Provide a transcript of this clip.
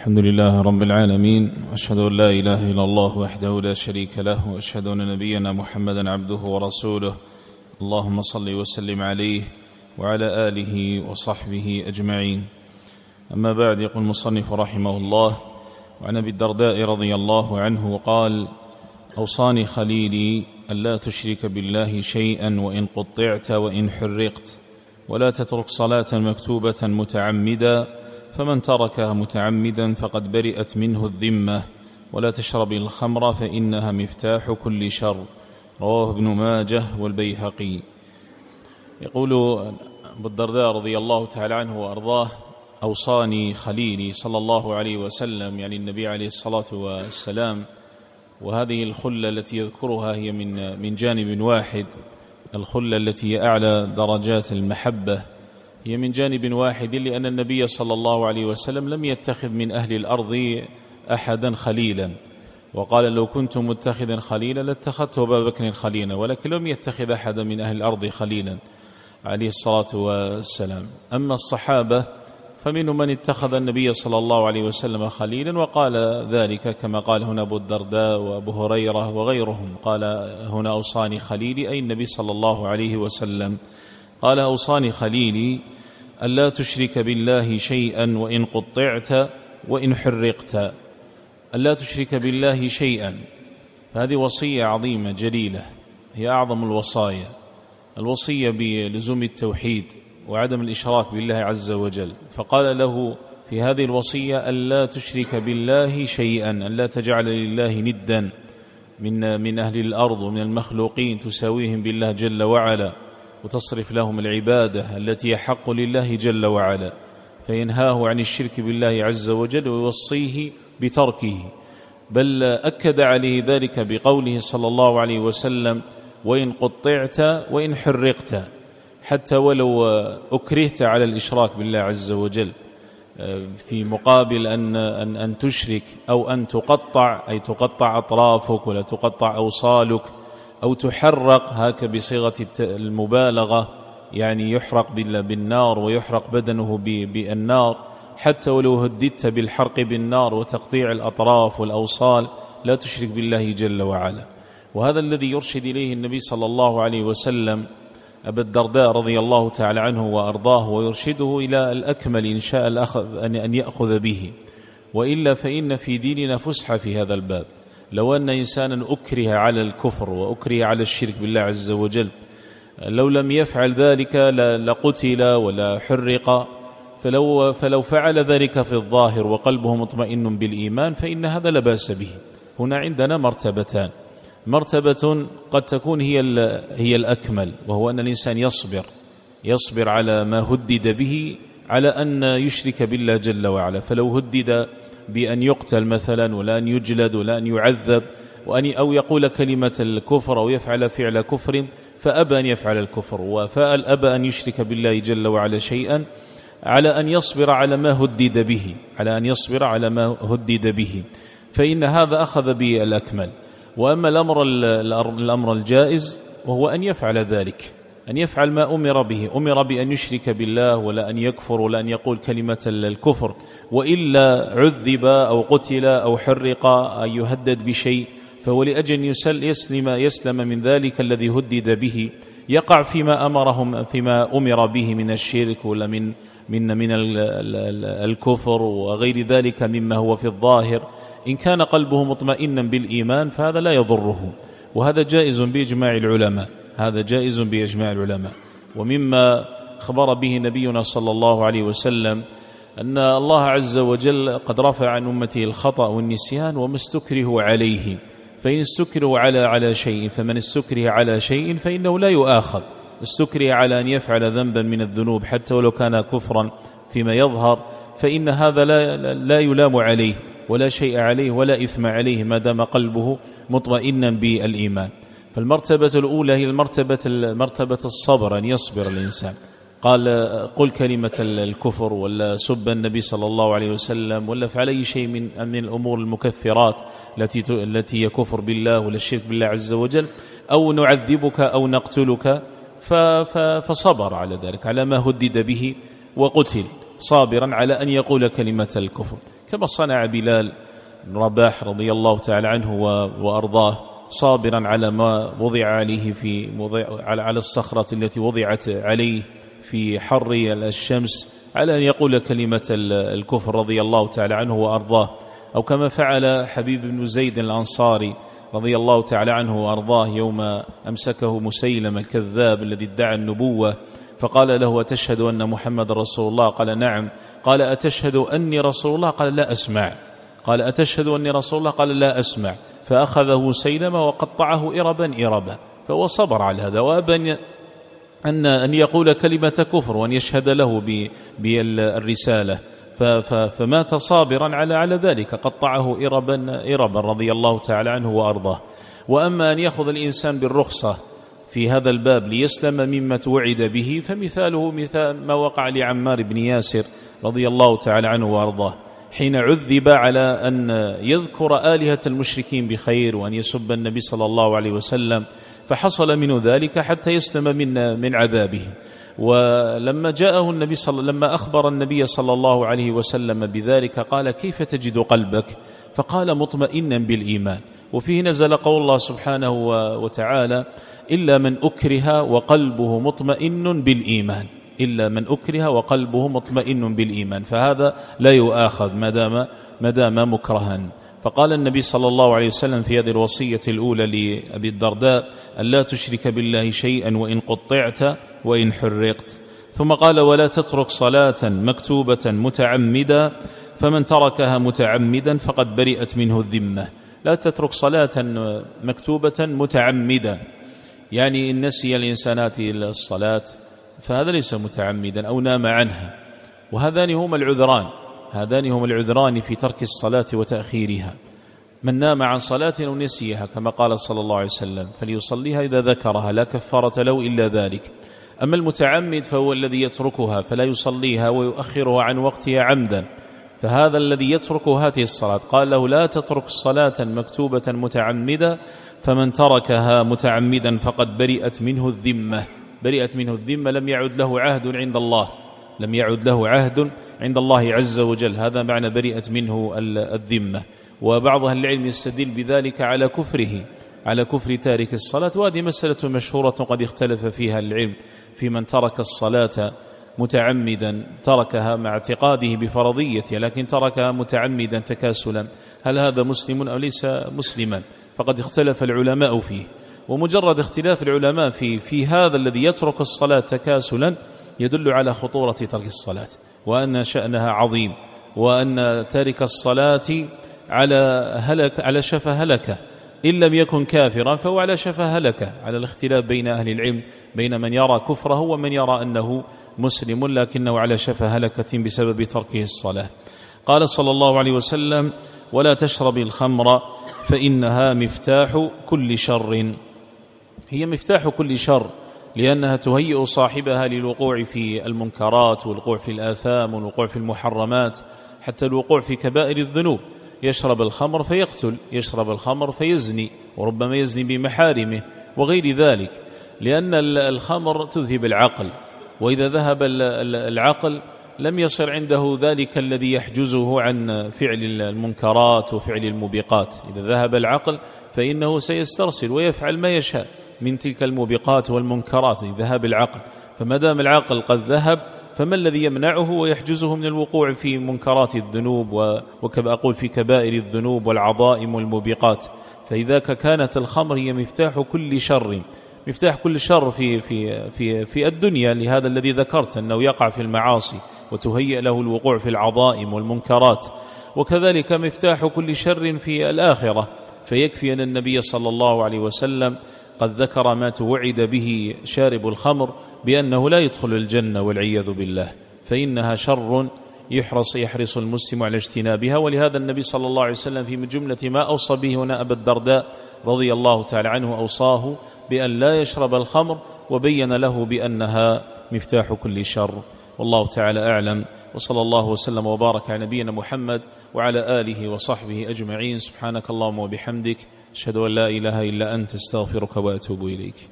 الحمد لله رب العالمين، وأشهد أن لا إله إلا الله وحده لا شريك له، وأشهد أن نبينا محمدا عبده ورسوله. اللهم صل وسلم عليه وعلى آله وصحبه أجمعين. أما بعد، يقول المصنف رحمه الله: وعن أبي الدرداء رضي الله عنه قال: أوصاني خليلي ألا تشرك بالله شيئا وإن قطعت وإن حرقت، ولا تترك صلاة مكتوبة متعمدا، فمن تركها متعمدا فقد برئت منه الذمة، ولا تشرب الخمر فإنها مفتاح كل شر. رواه ابن ماجه والبيهقي. يقول أبو الدرداء رضي الله تعالى عنه وأرضاه: أوصاني خليلي صلى الله عليه وسلم، يعني النبي عليه الصلاة والسلام. وهذه الخلة التي يذكرها هي من جانب واحد، الخلة التي هي أعلى درجات المحبة هي من جانب واحد، لأن النبي صلى الله عليه وسلم لم يتخذ من أهل الأرض أحدا خليلا، وقال: لو كنت متخذا خليلا لاتخذت أبا بكر خليلا، ولكن لم يتخذ أحدا من أهل الأرض خليلا عليه الصلاة والسلام. أما الصحابة فمنهم من اتخذ النبي صلى الله عليه وسلم خليلا، وقال ذلك كما قال هنا أبو الدرداء وأبو هريرة وغيرهم. قال هنا: أوصاني خليلي، أي النبي صلى الله عليه وسلم. قال: أوصاني خليلي ألا تشرك بالله شيئا وإن قطعت وإن حرقت. ألا تشرك بالله شيئا، فهذه وصية عظيمة جليلة، هي أعظم الوصايا، الوصية بلزوم التوحيد وعدم الإشراك بالله عز وجل. فقال له في هذه الوصية: ألا تشرك بالله شيئا، ألا تجعل لله ندا من أهل الأرض ومن المخلوقين تساويهم بالله جل وعلا، وتصرف لهم العبادة التي يحق لله جل وعلا. فينهاه عن الشرك بالله عز وجل ويوصيه بتركه، بل أكد عليه ذلك بقوله صلى الله عليه وسلم: وإن قطعت وإن حرقت، حتى ولو أكرهت على الإشراك بالله عز وجل، في مقابل أن تشرك أو أن تقطع، أي تقطع أطرافك ولا تقطع أوصالك، أو تحرق، هكذا بصيغة المبالغة، يعني يحرق بالنار ويحرق بدنه بالنار، حتى ولو هددت بالحرق بالنار وتقطيع الأطراف والأوصال، لا تشرك بالله جل وعلا. وهذا الذي يرشد إليه النبي صلى الله عليه وسلم أبا الدرداء رضي الله تعالى عنه وأرضاه، ويرشده إلى الأكمل إن شاء أن يأخذ به، وإلا فإن في ديننا فسحة في هذا الباب. لو أن إنسانا أكره على الكفر وأكره على الشرك بالله عز وجل، لو لم يفعل ذلك لقتل ولا حرق، فلو فعل ذلك في الظاهر وقلبه مطمئن بالإيمان فإن هذا لا بأس به. هنا عندنا مرتبتان: مرتبة قد تكون هي الأكمل، وهو أن الإنسان يصبر على ما هدد به، على أن يشرك بالله جل وعلا. فلو هدد بأن يقتل مثلا، ولا أن يجلد، ولا أن يعذب، أو يقول كلمة الكفر أو يفعل فعل كفر، فأبى أن يفعل الكفر، وأبى أن يشرك بالله جل وعلا شيئا، على أن يصبر على ما هدد به، فإن هذا أخذ بالأكمل. وأما الأمر الجائز، وهو أن يفعل ذلك، أن يفعل ما أمر به، أمر بأن يشرك بالله ولا أن يكفر ولا أن يقول كلمة الكفر، وإلا عذب أو قتل أو حرق أو يهدد بشيء، فهو لأجل يسلم من ذلك الذي هدد به، يقع فيما أمر به من الشرك ولا من الكفر وغير ذلك مما هو في الظاهر. إن كان قلبه مطمئنا بالإيمان فهذا لا يضره، وهذا جائز بإجماع العلماء. ومما أخبر به نبينا صلى الله عليه وسلم أن الله عز وجل قد رفع عن أمته الخطأ والنسيان وما استكرهوا عليه. فإن استكرهوا على شيء، فمن استكره على شيء فإنه لا يؤاخذ. استكره على أن يفعل ذنبا من الذنوب حتى ولو كان كفرا فيما يظهر، فإن هذا لا يلام عليه ولا شيء عليه ولا إثم عليه ما دام قلبه مطمئنا بالإيمان. فالمرتبة الأولى هي مرتبة الصبر، أن يصبر الإنسان. قال: قل كلمة الكفر، ولا سب النبي صلى الله عليه وسلم، ولا فعل أي شيء من الأمور المكفرات التي هي كفر بالله ولا الشرك بالله عز وجل، أو نعذبك أو نقتلك، فصبر على ذلك، على ما هدد به، وقتل صابرا على أن يقول كلمة الكفر. كما صنع بلال بن رباح رضي الله تعالى عنه وأرضاه، صابرا على ما وضع عليه على الصخرة التي وضعت عليه في حر الشمس، على أن يقول كلمة الكفر رضي الله تعالى عنه وأرضاه. أو كما فعل حبيب بن زيد الأنصاري رضي الله تعالى عنه وأرضاه يوم أمسكه مسيلم الكذاب الذي ادعى النبوة، فقال له: أتشهد أن محمد رسول الله؟ قال: نعم. قال: أتشهد أني رسول الله؟ قال: لا أسمع. قال: أتشهد أني رسول الله؟ قال: لا أسمع. فأخذه مسيلمة وقطعه إربا، فهو صبر على هذا وأبى أن يقول كلمة كفر وأن يشهد له بالرسالة، فمات صابرا على ذلك، قطعه إربا رضي الله تعالى عنه وأرضاه. وأما أن يأخذ الإنسان بالرخصة في هذا الباب ليسلم مما توعد به، فمثاله مثال ما وقع لعمار بن ياسر رضي الله تعالى عنه وأرضاه، حين عذب على أن يذكر آلهة المشركين بخير وأن يسب النبي صلى الله عليه وسلم، فحصل منه ذلك حتى يسلم من عذابه. ولما جاءه النبي لما أخبر النبي صلى الله عليه وسلم بذلك قال: كيف تجد قلبك؟ فقال: مطمئنا بالإيمان. وفيه نزل قول الله سبحانه وتعالى: إلا من أكره وقلبه مطمئن بالإيمان، إلا من أكره وقلبه مطمئن بالإيمان، فهذا لا يؤاخذ ما دام مكرها. فقال النبي صلى الله عليه وسلم في هذه الوصية الأولى لأبي الدرداء: ألا تشرك بالله شيئا وإن قطعت وإن حرقت. ثم قال: ولا تترك صلاة مكتوبة متعمدا، فمن تركها متعمدا فقد برئت منه الذمة. لا تترك صلاة مكتوبة متعمدا، يعني إن نسي الإنسان الصلاة فهذا ليس متعمدا أو نام عنها، وهذان هما العذران في ترك الصلاة وتأخيرها. من نام عن صلاة أو نسيها كما قال صلى الله عليه وسلم فليصليها إذا ذكرها، لا كفارة له إلا ذلك. أما المتعمد فهو الذي يتركها فلا يصليها ويؤخرها عن وقتها عمدا، فهذا الذي يترك هذه الصلاة قال له: لا تترك صلاة مكتوبة متعمدة، فمن تركها متعمدا فقد برئت منه الذمة، لم يعد له عهد عند الله عز وجل. هذا معنى برئت منه الذمة. وبعض أهل العلم يستدل بذلك على كفر تارك الصلاة، وهذه مسألة مشهورة قد اختلف فيها العلم في من ترك الصلاة متعمدا، تركها مع اعتقاده بفرضيتها لكن تركها متعمدا تكاسلا، هل هذا مسلم أو ليس مسلما؟ فقد اختلف العلماء فيه. ومجرد اختلاف العلماء في هذا الذي يترك الصلاة تكاسلا يدل على خطورة ترك الصلاة، وأن شأنها عظيم، وأن تارك الصلاة على شفا هلكة، إن لم يكن كافرا فهو على شفا هلكة، على الاختلاف بين أهل العلم بين من يرى كفره ومن يرى أنه مسلم لكنه على شفا هلكة بسبب تركه الصلاة. قال صلى الله عليه وسلم: ولا تشرب الخمر فإنها مفتاح كل شر. هي مفتاح كل شر لأنها تهيئ صاحبها للوقوع في المنكرات والوقوع في الآثام والوقوع في المحرمات، حتى الوقوع في كبائر الذنوب. يشرب الخمر فيقتل، يشرب الخمر فيزني، وربما يزني بمحارمه وغير ذلك، لأن الخمر تذهب العقل، وإذا ذهب العقل لم يصل عنده ذلك الذي يحجزه عن فعل المنكرات وفعل الموبقات. إذا ذهب العقل فإنه سيسترسل ويفعل ما يشاء من تلك الموبقات والمنكرات لذهاب العقل. فما دام العقل قد ذهب فما الذي يمنعه ويحجزه من الوقوع في منكرات الذنوب وكما أقول في كبائر الذنوب والعظائم والموبقات؟ فإذا كانت الخمر هي مفتاح كل شر، مفتاح كل شر في الدنيا، لهذا الذي ذكرت أنه يقع في المعاصي وتهيئ له الوقوع في العظائم والمنكرات، وكذلك مفتاح كل شر في الآخرة. فيكفي أن النبي صلى الله عليه وسلم قد ذكر ما توعد به شارب الخمر بأنه لا يدخل الجنة والعياذ بالله، فإنها شر يحرص المسلم على اجتنابها. ولهذا النبي صلى الله عليه وسلم في جملة ما أوصى به هنا أبا الدرداء رضي الله تعالى عنه أوصاه بأن لا يشرب الخمر، وبين له بأنها مفتاح كل شر. والله تعالى أعلم، وصلى الله وسلم وبارك على نبينا محمد وعلى آله وصحبه أجمعين. سبحانك اللهم وبحمدك، أشهد أن لا إله إلا أنت، استغفرك وأتوب إليك.